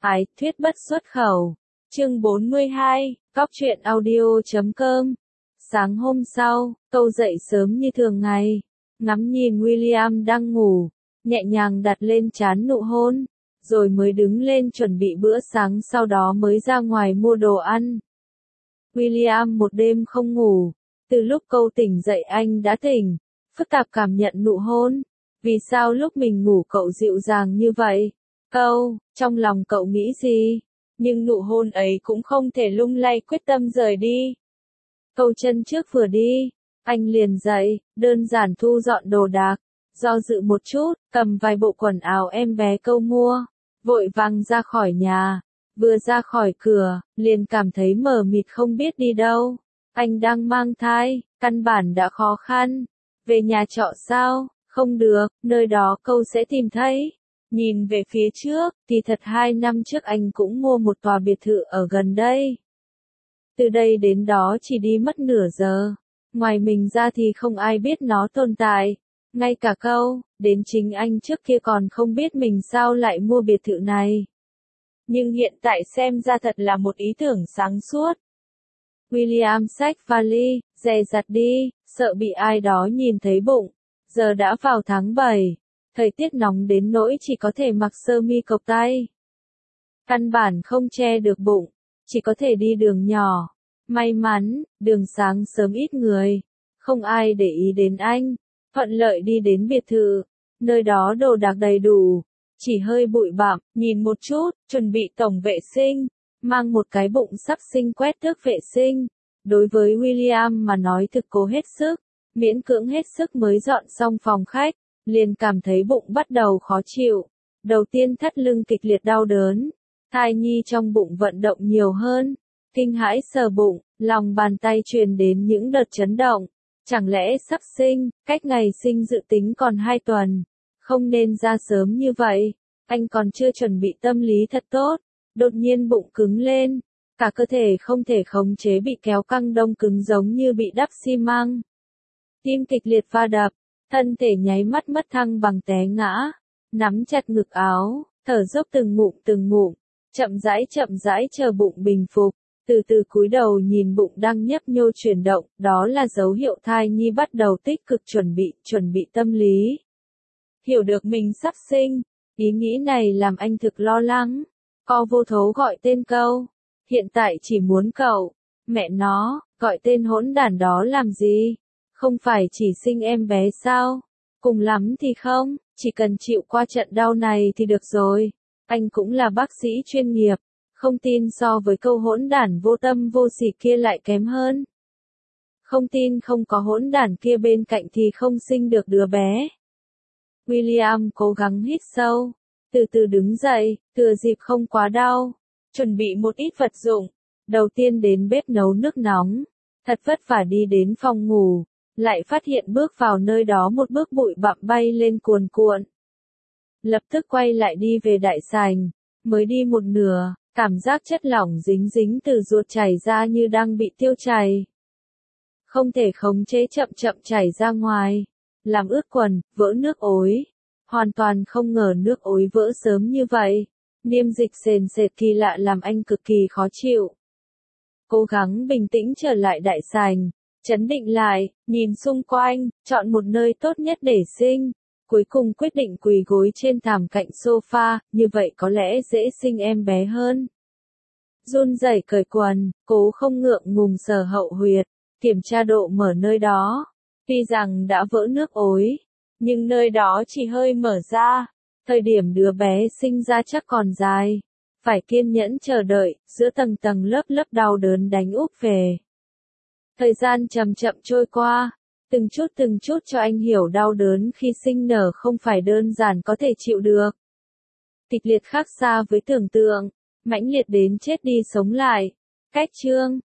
Ái thuyết bất xuất khẩu. Chương 42, Cóc truyện audio.com. Sáng hôm sau, Câu dậy sớm như thường ngày, ngắm nhìn William đang ngủ, nhẹ nhàng đặt lên trán nụ hôn, rồi mới đứng lên chuẩn bị bữa sáng, sau đó mới ra ngoài mua đồ ăn. William một đêm không ngủ, từ lúc Câu tỉnh dậy anh đã tỉnh, phức tạp cảm nhận nụ hôn. Vì sao lúc mình ngủ cậu dịu dàng như vậy? Câu, trong lòng cậu nghĩ gì? Nhưng nụ hôn ấy cũng không thể lung lay quyết tâm rời đi. Câu chân trước vừa đi, anh liền dậy, đơn giản thu dọn đồ đạc, do dự một chút, cầm vài bộ quần áo em bé Câu mua, vội vàng ra khỏi nhà. Vừa ra khỏi cửa, liền cảm thấy mờ mịt không biết đi đâu. Anh đang mang thai, căn bản đã khó khăn. Về nhà trọ sao? Không được, nơi đó Câu sẽ tìm thấy. Nhìn về phía trước, thì thật 2 năm trước anh cũng mua một tòa biệt thự ở gần đây. Từ đây đến đó chỉ đi mất nửa giờ. Ngoài mình ra thì không ai biết nó tồn tại. Ngay cả Câu, đến chính anh trước kia còn không biết mình sao lại mua biệt thự này. Nhưng hiện tại xem ra thật là một ý tưởng sáng suốt. William xách vali, dè dặt đi, sợ bị ai đó nhìn thấy bụng. Giờ đã vào tháng 7, thời tiết nóng đến nỗi chỉ có thể mặc sơ mi cộc tay. Căn bản không che được bụng, chỉ có thể đi đường nhỏ. May mắn, đường sáng sớm ít người, không ai để ý đến anh. Thuận lợi đi đến biệt thự, nơi đó đồ đạc đầy đủ, chỉ hơi bụi bặm, nhìn một chút, chuẩn bị tổng vệ sinh, mang một cái bụng sắp sinh quét tước vệ sinh. Đối với William mà nói thực cố hết sức, miễn cưỡng hết sức mới dọn xong phòng khách, liền cảm thấy bụng bắt đầu khó chịu. Đầu tiên thắt lưng kịch liệt đau đớn, thai nhi trong bụng vận động nhiều hơn, kinh hãi sờ bụng, lòng bàn tay truyền đến những đợt chấn động. Chẳng lẽ sắp sinh, cách ngày sinh dự tính còn 2 tuần, không nên ra sớm như vậy. Anh còn chưa chuẩn bị tâm lý thật tốt, đột nhiên bụng cứng lên, cả cơ thể không thể khống chế bị kéo căng đông cứng giống như bị đắp xi măng. Tim kịch liệt va đập, thân thể nháy mắt mất thăng bằng té ngã, nắm chặt ngực áo, thở dốc từng ngụm, chậm rãi chờ bụng bình phục, từ từ cúi đầu nhìn bụng đang nhấp nhô chuyển động, đó là dấu hiệu thai nhi bắt đầu tích cực chuẩn bị tâm lý. Hiểu được mình sắp sinh, ý nghĩ này làm anh thực lo lắng, co vô thố gọi tên Câu, hiện tại chỉ muốn cậu, mẹ nó, gọi tên hỗn đản đó làm gì? Không phải chỉ sinh em bé sao? Cùng lắm thì không, chỉ cần chịu qua trận đau này thì được rồi. Anh cũng là bác sĩ chuyên nghiệp, không tin so với Câu hỗn đản vô tâm vô sỉ kia lại kém hơn. Không tin không có hỗn đản kia bên cạnh thì không sinh được đứa bé. William cố gắng hít sâu, từ từ đứng dậy, thừa dịp không quá đau, chuẩn bị một ít vật dụng. Đầu tiên đến bếp nấu nước nóng, thật vất vả đi đến phòng ngủ, lại phát hiện bước vào nơi đó một bước bụi bặm bay lên cuồn cuộn. Lập tức quay lại đi về đại sảnh, mới đi một nửa, cảm giác chất lỏng dính dính từ ruột chảy ra như đang bị tiêu chảy. Không thể khống chế chậm chảy ra ngoài, làm ướt quần, vỡ nước ối. Hoàn toàn không ngờ nước ối vỡ sớm như vậy. Niêm dịch sền sệt kỳ lạ làm anh cực kỳ khó chịu. Cố gắng bình tĩnh trở lại đại sảnh, trấn định lại, nhìn xung quanh, chọn một nơi tốt nhất để sinh. Cuối cùng quyết định quỳ gối trên thảm cạnh sofa, như vậy có lẽ dễ sinh em bé hơn. Run rẩy cởi quần, cố không ngượng ngùng sờ hậu huyệt, kiểm tra độ mở nơi đó. Tuy rằng đã vỡ nước ối, nhưng nơi đó chỉ hơi mở ra. Thời điểm đứa bé sinh ra chắc còn dài. Phải kiên nhẫn chờ đợi, giữa tầng tầng lớp đau đớn đánh úp về. Thời gian chậm trôi qua, từng chút cho anh hiểu đau đớn khi sinh nở không phải đơn giản có thể chịu được. Kịch liệt khác xa với tưởng tượng, mãnh liệt đến chết đi sống lại. Cách chương,